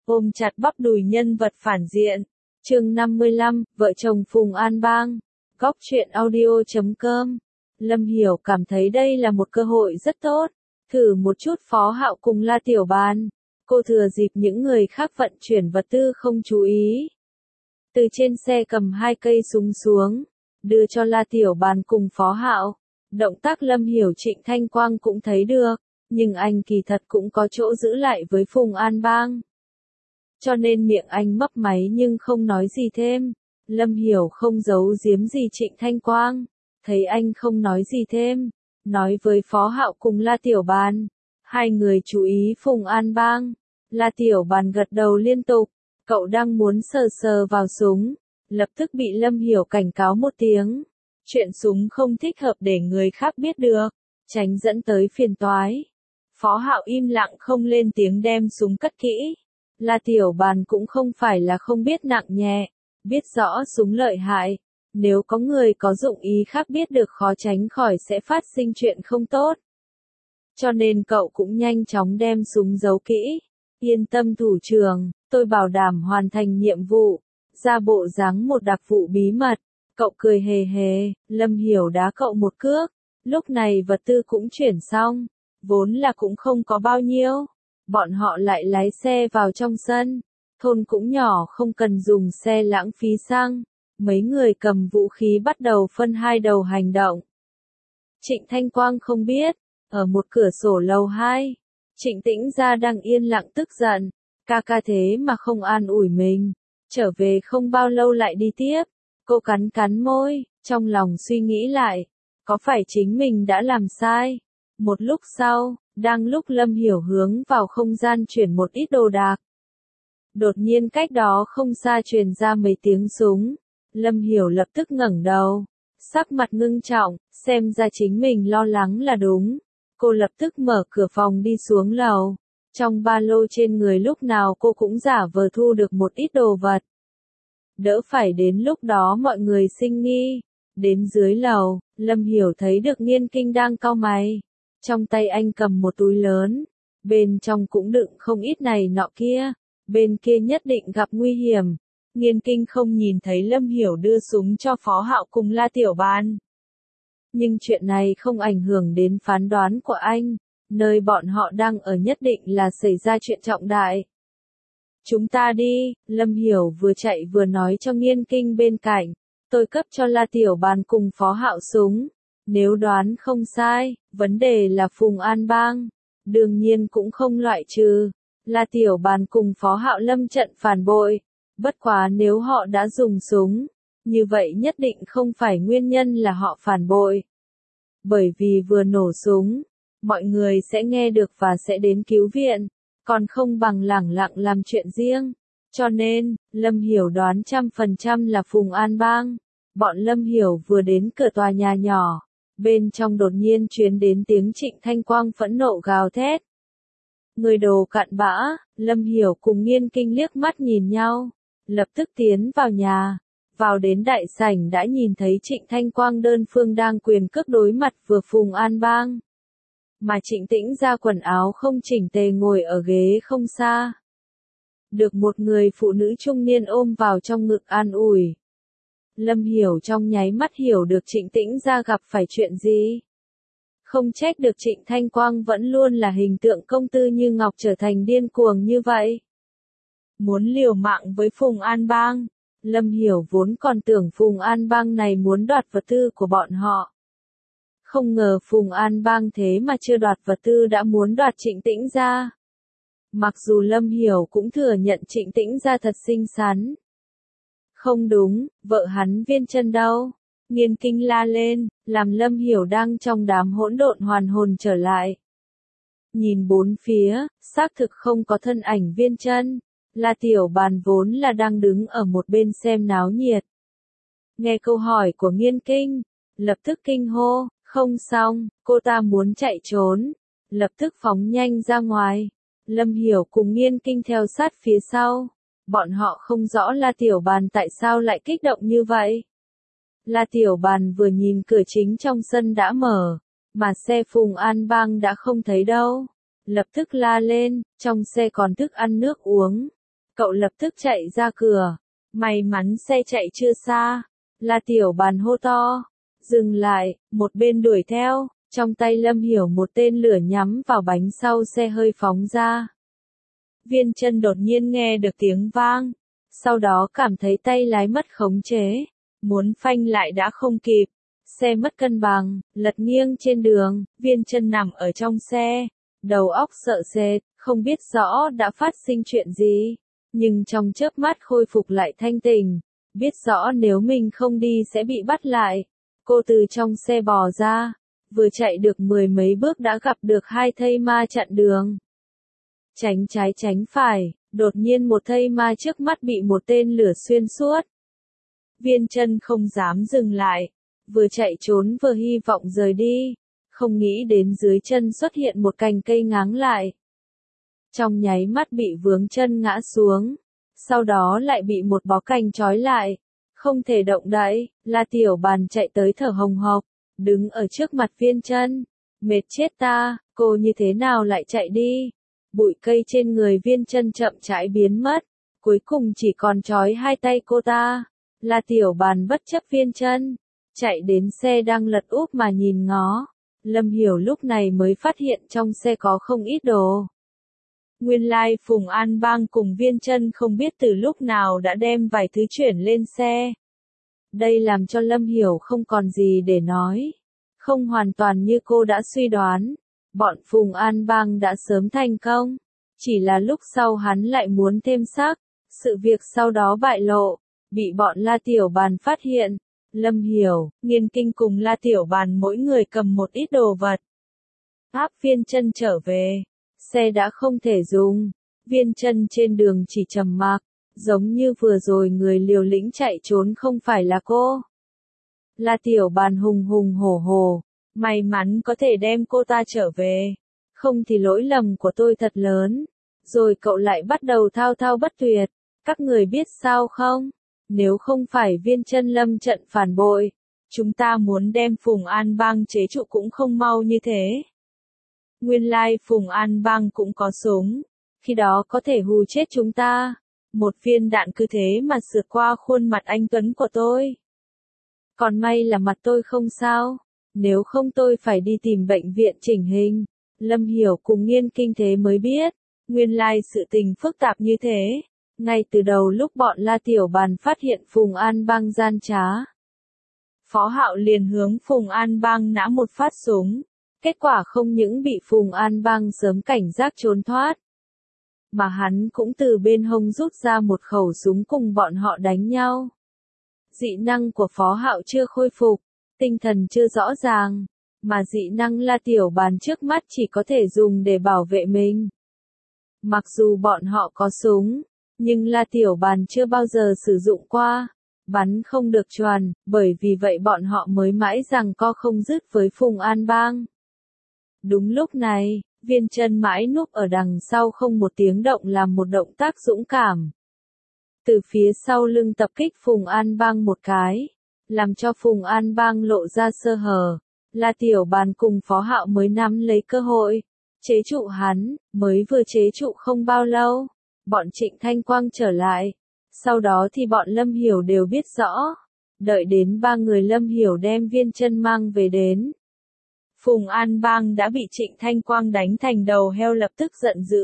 ôm chặt bắp đùi nhân vật phản diện. Chương 55, vợ chồng Phùng An Bang. Góc truyện audio.com. Lâm Hiểu cảm thấy đây là một cơ hội rất tốt. Thử một chút Phó Hạo cùng La Tiểu Bàn. Cô thừa dịp những người khác vận chuyển vật tư không chú ý. Từ trên xe cầm 2 cây súng xuống. Đưa cho La Tiểu Bàn cùng Phó Hạo. Động tác Lâm Hiểu Trịnh Thanh Quang cũng thấy được. Nhưng anh kỳ thật cũng có chỗ giữ lại với Phùng An Bang. Cho nên miệng anh mấp máy nhưng không nói gì thêm. Lâm Hiểu không giấu giếm gì Trịnh Thanh Quang. Thấy anh không nói gì thêm. Nói với Phó Hạo cùng La Tiểu Bàn. 2 người chú ý Phùng An Bang. La Tiểu Bàn gật đầu liên tục. Cậu đang muốn sờ sờ vào súng. Lập tức bị Lâm Hiểu cảnh cáo một tiếng. Chuyện súng không thích hợp để người khác biết được. Tránh dẫn tới phiền toái. Phó Hạo im lặng không lên tiếng đem súng cất kỹ. La Tiểu Bàn cũng không phải là không biết nặng nhẹ. Biết rõ súng lợi hại. Nếu có người có dụng ý khác biết được khó tránh khỏi sẽ phát sinh chuyện không tốt. Cho nên cậu cũng nhanh chóng đem súng giấu kỹ. Yên tâm thủ trưởng, tôi bảo đảm hoàn thành nhiệm vụ. Ra bộ dáng một đặc vụ bí mật. Cậu cười hề hề, Lâm Hiểu đá cậu một cước. Lúc này vật tư cũng chuyển xong. Vốn là cũng không có bao nhiêu. Bọn họ lại lái xe vào trong sân. Thôn cũng nhỏ không cần dùng xe lãng phí xăng. Mấy người cầm vũ khí bắt đầu phân 2 đầu hành động. Trịnh Thanh Quang không biết. Ở một cửa sổ lầu 2. Trịnh Tĩnh Gia đang yên lặng tức giận. Ca thế mà không an ủi mình. Trở về không bao lâu lại đi tiếp. Cô cắn cắn môi. Trong lòng suy nghĩ lại. Có phải chính mình đã làm sai? Một lúc sau. Đang lúc Lâm Hiểu hướng vào không gian chuyển một ít đồ đạc. Đột nhiên cách đó không xa truyền ra mấy tiếng súng. Lâm Hiểu lập tức ngẩng đầu. Sắc mặt ngưng trọng, xem ra chính mình lo lắng là đúng. Cô lập tức mở cửa phòng đi xuống lầu. Trong ba lô trên người lúc nào cô cũng giả vờ thu được một ít đồ vật. Đỡ phải đến lúc đó mọi người sinh nghi. Đến dưới lầu, Lâm Hiểu thấy được Nghiên Kinh đang cau mày. Trong tay anh cầm một túi lớn. Bên trong cũng đựng không ít này nọ kia. Bên kia nhất định gặp nguy hiểm. Nghiên Kinh không nhìn thấy Lâm Hiểu đưa súng cho Phó Hạo cùng La Tiểu Bàn. Nhưng chuyện này không ảnh hưởng đến phán đoán của anh. Nơi bọn họ đang ở nhất định là xảy ra chuyện trọng đại. Chúng ta đi, Lâm Hiểu vừa chạy vừa nói cho Nghiên Kinh bên cạnh. Tôi cấp cho La Tiểu Bàn cùng Phó Hạo súng. Nếu đoán không sai, vấn đề là Phùng An Bang. Đương nhiên cũng không loại trừ. La Tiểu Bàn cùng Phó Hạo lâm trận phản bội. Bất quá nếu họ đã dùng súng, như vậy nhất định không phải nguyên nhân là họ phản bội. Bởi vì vừa nổ súng, mọi người sẽ nghe được và sẽ đến cứu viện, còn không bằng lẳng lặng làm chuyện riêng. Cho nên, Lâm Hiểu đoán 100% là Phùng An Bang. Bọn Lâm Hiểu vừa đến cửa tòa nhà nhỏ. Bên trong đột nhiên truyền đến tiếng Trịnh Thanh Quang phẫn nộ gào thét. Người đồ cặn bã, Lâm Hiểu cùng Nghiên Kinh liếc mắt nhìn nhau. Lập tức tiến vào nhà. Vào đến đại sảnh đã nhìn thấy Trịnh Thanh Quang đơn phương đang quyền cước đối mặt vừa Phùng An Bang. Mà Trịnh Tĩnh ra quần áo không chỉnh tề ngồi ở ghế không xa. Được một người phụ nữ trung niên ôm vào trong ngực an ủi. Lâm Hiểu trong nháy mắt hiểu được Trịnh Tĩnh ra gặp phải chuyện gì. Không trách được Trịnh Thanh Quang vẫn luôn là hình tượng công tư như ngọc trở thành điên cuồng như vậy. Muốn liều mạng với Phùng An Bang. Lâm Hiểu vốn còn tưởng Phùng An Bang này muốn đoạt vật tư của bọn họ. Không ngờ Phùng An Bang thế mà chưa đoạt vật tư đã muốn đoạt Trịnh Tĩnh ra. Mặc dù Lâm Hiểu cũng thừa nhận Trịnh Tĩnh ra thật xinh xắn. Không đúng, vợ hắn Viên Chân đâu? Nghiên Kinh la lên, làm Lâm Hiểu đang trong đám hỗn độn hoàn hồn trở lại. Nhìn bốn phía, xác thực không có thân ảnh Viên Chân. La Tiểu Bàn vốn là đang đứng ở một bên xem náo nhiệt. Nghe câu hỏi của Nghiên Kinh, lập tức kinh hô, không xong, cô ta muốn chạy trốn. Lập tức phóng nhanh ra ngoài. Lâm Hiểu cùng Nghiên Kinh theo sát phía sau. Bọn họ không rõ La Tiểu Bàn tại sao lại kích động như vậy. La Tiểu Bàn vừa nhìn cửa chính trong sân đã mở, mà xe Phùng An Bang đã không thấy đâu. Lập tức la lên, trong xe còn thức ăn nước uống. Cậu lập tức chạy ra cửa. May mắn xe chạy chưa xa. La Tiểu Bàn hô to. Dừng lại, một bên đuổi theo. Trong tay Lâm Hiểu một tên lửa nhắm vào bánh sau xe hơi phóng ra. Viên Chân đột nhiên nghe được tiếng vang. Sau đó cảm thấy tay lái mất khống chế. Muốn phanh lại đã không kịp. Xe mất cân bằng, lật nghiêng trên đường. Viên Chân nằm ở trong xe. Đầu óc sợ sệt, không biết rõ đã phát sinh chuyện gì. Nhưng trong chớp mắt khôi phục lại thanh tỉnh. Biết rõ nếu mình không đi sẽ bị bắt lại. Cô từ trong xe bò ra. Vừa chạy được 10 mấy bước đã gặp được hai thây ma chặn đường. Tránh trái tránh phải, đột nhiên một thây ma trước mắt bị một tên lửa xuyên suốt. Viên Chân không dám dừng lại. Vừa chạy trốn vừa hy vọng rời đi. Không nghĩ đến dưới chân xuất hiện một cành cây ngáng lại. Trong nháy mắt bị vướng chân ngã xuống. Sau đó lại bị một bó cành trói lại. Không thể động đậy, La Tiểu Bàn chạy tới thở hồng hộc. Đứng ở trước mặt Viên Chân. Mệt chết ta, cô như thế nào lại chạy đi? Bụi cây trên người Viên Chân chậm rãi biến mất. Cuối cùng chỉ còn trói hai tay cô ta. La Tiểu Bàn bất chấp Viên Chân. Chạy đến xe đang lật úp mà nhìn ngó. Lâm Hiểu lúc này mới phát hiện trong xe có không ít đồ. Nguyên lai Phùng An Bang cùng Viên Chân không biết từ lúc nào đã đem vài thứ chuyển lên xe. Đây làm cho Lâm Hiểu không còn gì để nói. Không hoàn toàn như cô đã suy đoán. Bọn Phùng An Bang đã sớm thành công. Chỉ là lúc sau hắn lại muốn thêm xác. Sự việc sau đó bại lộ. Bị bọn La Tiểu Bàn phát hiện. Lâm Hiểu, Nghiên Kinh cùng La Tiểu Bàn mỗi người cầm một ít đồ vật. Áp Viên Chân trở về. Xe đã không thể dùng. Viên Chân trên đường chỉ trầm mặc. Giống như vừa rồi người liều lĩnh chạy trốn không phải là cô. La Tiểu Bàn hùng hùng hổ hổ. May mắn có thể đem cô ta trở về. Không thì lỗi lầm của tôi thật lớn. Rồi cậu lại bắt đầu thao thao bất tuyệt. Các người biết sao không? Nếu không phải Viên Chân lâm trận phản bội, chúng ta muốn đem Phùng An Bang chế trụ cũng không mau như thế. Nguyên lai Phùng An Bang cũng có súng. Khi đó có thể hù chết chúng ta. Một viên đạn cứ thế mà sượt qua khuôn mặt anh tuấn của tôi. Còn may là mặt tôi không sao. Nếu không tôi phải đi tìm bệnh viện chỉnh hình. Lâm Hiểu cùng Nghiên Kinh thế mới biết. Nguyên lai sự tình phức tạp như thế. Ngay từ đầu lúc bọn La Tiểu Bàn phát hiện Phùng An Bang gian trá. Phó Hạo liền hướng Phùng An Bang nã một phát súng. Kết quả không những bị Phùng An Bang sớm cảnh giác trốn thoát. Mà hắn cũng từ bên hông rút ra một khẩu súng cùng bọn họ đánh nhau. Dị năng của Phó Hạo chưa khôi phục. Tinh thần chưa rõ ràng. Mà dị năng La Tiểu Bàn trước mắt chỉ có thể dùng để bảo vệ mình. Mặc dù bọn họ có súng. Nhưng La Tiểu Bàn chưa bao giờ sử dụng qua. Bắn không được chuẩn, bởi vì vậy bọn họ mới mãi giằng co không dứt với Phùng An Bang. Đúng lúc này, Viên Chân mãi núp ở đằng sau không một tiếng động làm một động tác dũng cảm. Từ phía sau lưng tập kích Phùng An Bang một cái, làm cho Phùng An Bang lộ ra sơ hở. La Tiểu Bàn cùng Phó Hạo mới nắm lấy cơ hội, chế trụ hắn, mới vừa chế trụ không bao lâu. Bọn Trịnh Thanh Quang trở lại. Sau đó thì bọn Lâm Hiểu đều biết rõ. Đợi đến ba người Lâm Hiểu đem Viên Chân mang về đến. Phùng An Bang đã bị Trịnh Thanh Quang đánh thành đầu heo lập tức giận dữ.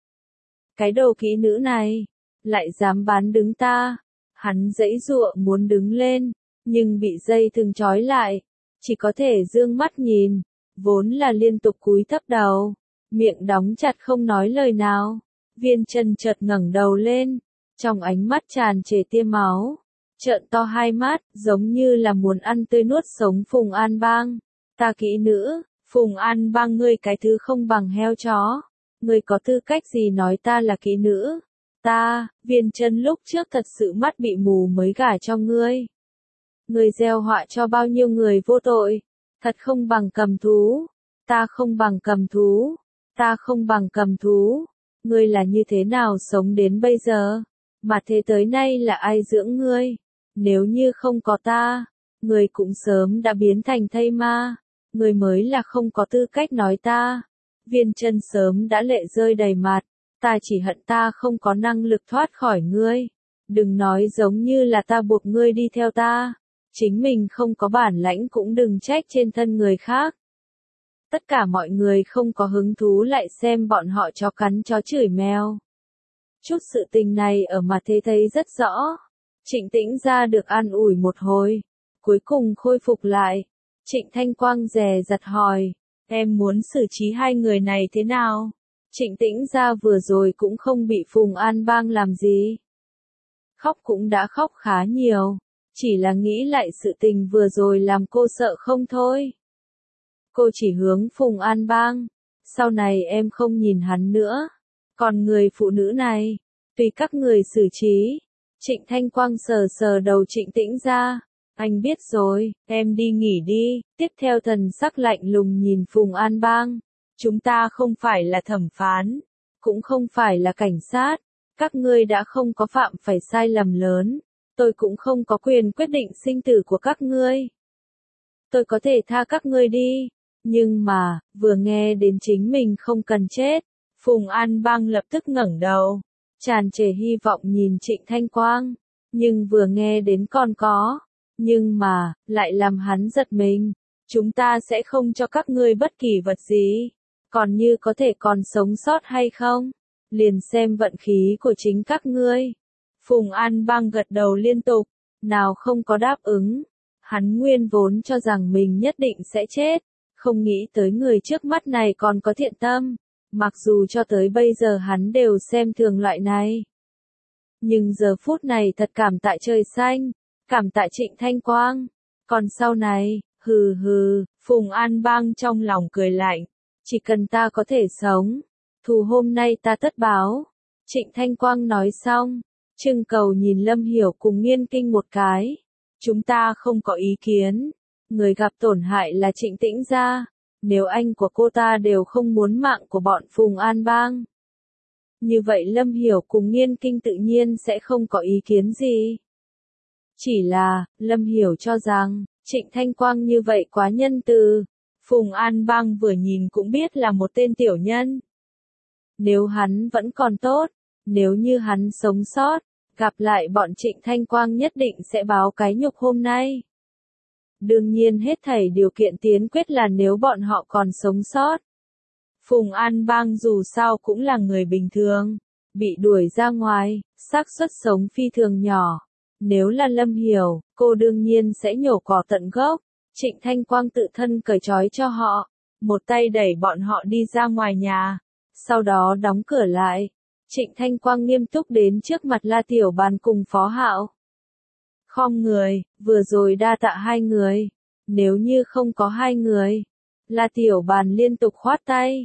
Cái đồ kỹ nữ này, lại dám bán đứng ta. Hắn giãy giụa muốn đứng lên, nhưng bị dây thừng trói lại. Chỉ có thể dương mắt nhìn, vốn là liên tục cúi thấp đầu. Miệng đóng chặt không nói lời nào. Viên Chân chợt ngẩng đầu lên, trong ánh mắt tràn trề tia máu, trợn to hai mắt, giống như là muốn ăn tươi nuốt sống Phùng An Bang. Ta kỹ nữ, Phùng An Bang ngươi cái thứ không bằng heo chó. Ngươi có tư cách gì nói ta là kỹ nữ? Ta, Viên Chân lúc trước thật sự mắt bị mù mới gả cho ngươi. Ngươi gieo họa cho bao nhiêu người vô tội, thật không bằng cầm thú. Ta không bằng cầm thú. Ta không bằng cầm thú. Ngươi là như thế nào sống đến bây giờ? Mà thế tới nay là ai dưỡng ngươi? Nếu như không có ta, ngươi cũng sớm đã biến thành thây ma. Ngươi mới là không có tư cách nói ta. Viên Chân sớm đã lệ rơi đầy mặt. Ta chỉ hận ta không có năng lực thoát khỏi ngươi. Đừng nói giống như là ta buộc ngươi đi theo ta. Chính mình không có bản lãnh cũng đừng trách trên thân người khác. Tất cả mọi người không có hứng thú lại xem bọn họ chó cắn chó chửi mèo. Chút sự tình này ở mà thế thấy rất rõ. Trịnh Tĩnh Gia được an ủi một hồi, cuối cùng khôi phục lại. Trịnh Thanh Quang dè dặt hỏi, em muốn xử trí hai người này thế nào? Trịnh Tĩnh Gia vừa rồi cũng không bị Phùng An Bang làm gì. Khóc cũng đã khóc khá nhiều, chỉ là nghĩ lại sự tình vừa rồi làm cô sợ không thôi. Cô chỉ hướng Phùng An Bang, sau này em không nhìn hắn nữa. Còn người phụ nữ này, tùy các người xử trí. Trịnh Thanh Quang sờ sờ đầu Trịnh Tĩnh Gia, anh biết rồi, em đi nghỉ đi. Tiếp theo thần sắc lạnh lùng nhìn Phùng An Bang, chúng ta không phải là thẩm phán, cũng không phải là cảnh sát, các ngươi đã không có phạm phải sai lầm lớn, tôi cũng không có quyền quyết định sinh tử của các ngươi. Tôi có thể tha các ngươi đi, nhưng mà, vừa nghe đến chính mình không cần chết, Phùng An Bang lập tức ngẩng đầu, tràn trề hy vọng nhìn Trịnh Thanh Quang, nhưng vừa nghe đến còn có, nhưng mà, lại làm hắn giật mình, chúng ta sẽ không cho các ngươi bất kỳ vật gì, còn như có thể còn sống sót hay không, liền xem vận khí của chính các ngươi. Phùng An Bang gật đầu liên tục, nào không có đáp ứng, hắn nguyên vốn cho rằng mình nhất định sẽ chết, không nghĩ tới người trước mắt này còn có thiện tâm. Mặc dù cho tới bây giờ hắn đều xem thường loại này. Nhưng giờ phút này thật cảm tạ trời xanh, cảm tạ Trịnh Thanh Quang. Còn sau này, hừ hừ, Phùng An Bang trong lòng cười lạnh. Chỉ cần ta có thể sống, thù hôm nay ta tất báo. Trịnh Thanh Quang nói xong, trưng cầu nhìn Lâm Hiểu cùng Nghiên Kinh một cái. Chúng ta không có ý kiến. Người gặp tổn hại là Trịnh Tĩnh Gia. Nếu anh của cô ta đều không muốn mạng của bọn Phùng An Bang. Như vậy Lâm Hiểu cùng Nghiên Kinh tự nhiên sẽ không có ý kiến gì. Chỉ là, Lâm Hiểu cho rằng, Trịnh Thanh Quang như vậy quá nhân từ. Phùng An Bang vừa nhìn cũng biết là một tên tiểu nhân. Nếu hắn vẫn còn tốt, nếu như hắn sống sót, gặp lại bọn Trịnh Thanh Quang nhất định sẽ báo cái nhục hôm nay. Đương nhiên hết thảy điều kiện tiên quyết là nếu bọn họ còn sống sót. Phùng An Bang dù sao cũng là người bình thường, bị đuổi ra ngoài, xác suất sống phi thường nhỏ. Nếu là Lâm Hiểu, cô đương nhiên sẽ nhổ cỏ tận gốc. Trịnh Thanh Quang tự thân cởi trói cho họ, một tay đẩy bọn họ đi ra ngoài nhà, sau đó đóng cửa lại. Trịnh Thanh Quang nghiêm túc đến trước mặt La Tiểu Bàn cùng Phó Hạo. Khom người, vừa rồi đa tạ hai người. Nếu như không có hai người, La Tiểu Bàn liên tục khoát tay.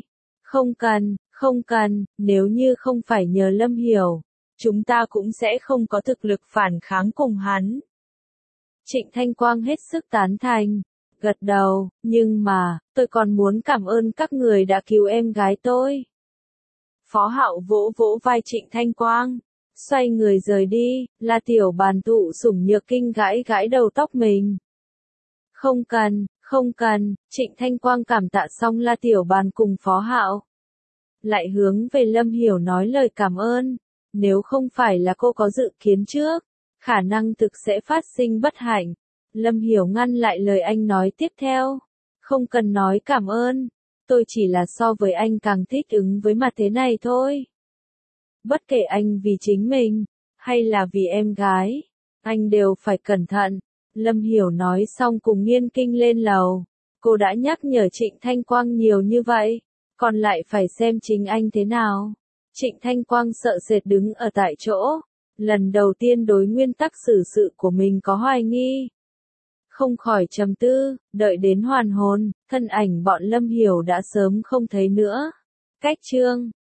Không cần, nếu như không phải nhờ Lâm Hiểu, chúng ta cũng sẽ không có thực lực phản kháng cùng hắn. Trịnh Thanh Quang hết sức tán thành, gật đầu, nhưng mà, tôi còn muốn cảm ơn các người đã cứu em gái tôi. Phó Hạo vỗ vỗ vai Trịnh Thanh Quang, xoay người rời đi. La Tiểu Bàn tụ sủng nhược kinh gãi gãi đầu tóc mình. Không cần, Trịnh Thanh Quang cảm tạ xong La Tiểu Bàn cùng Phó Hạo. Lại hướng về Lâm Hiểu nói lời cảm ơn, nếu không phải là cô có dự kiến trước, khả năng thực sẽ phát sinh bất hạnh. Lâm Hiểu ngăn lại lời anh nói tiếp theo. Không cần nói cảm ơn, tôi chỉ là so với anh càng thích ứng với mặt thế này thôi. Bất kể anh vì chính mình, hay là vì em gái, anh đều phải cẩn thận. Lâm Hiểu nói xong cùng Nghiên Kinh lên lầu. Cô đã nhắc nhở Trịnh Thanh Quang nhiều như vậy, còn lại phải xem chính anh thế nào. Trịnh Thanh Quang sợ sệt đứng ở tại chỗ, lần đầu tiên đối nguyên tắc xử sự của mình có hoài nghi. Không khỏi trầm tư, đợi đến hoàn hồn, thân ảnh bọn Lâm Hiểu đã sớm không thấy nữa. Cách chương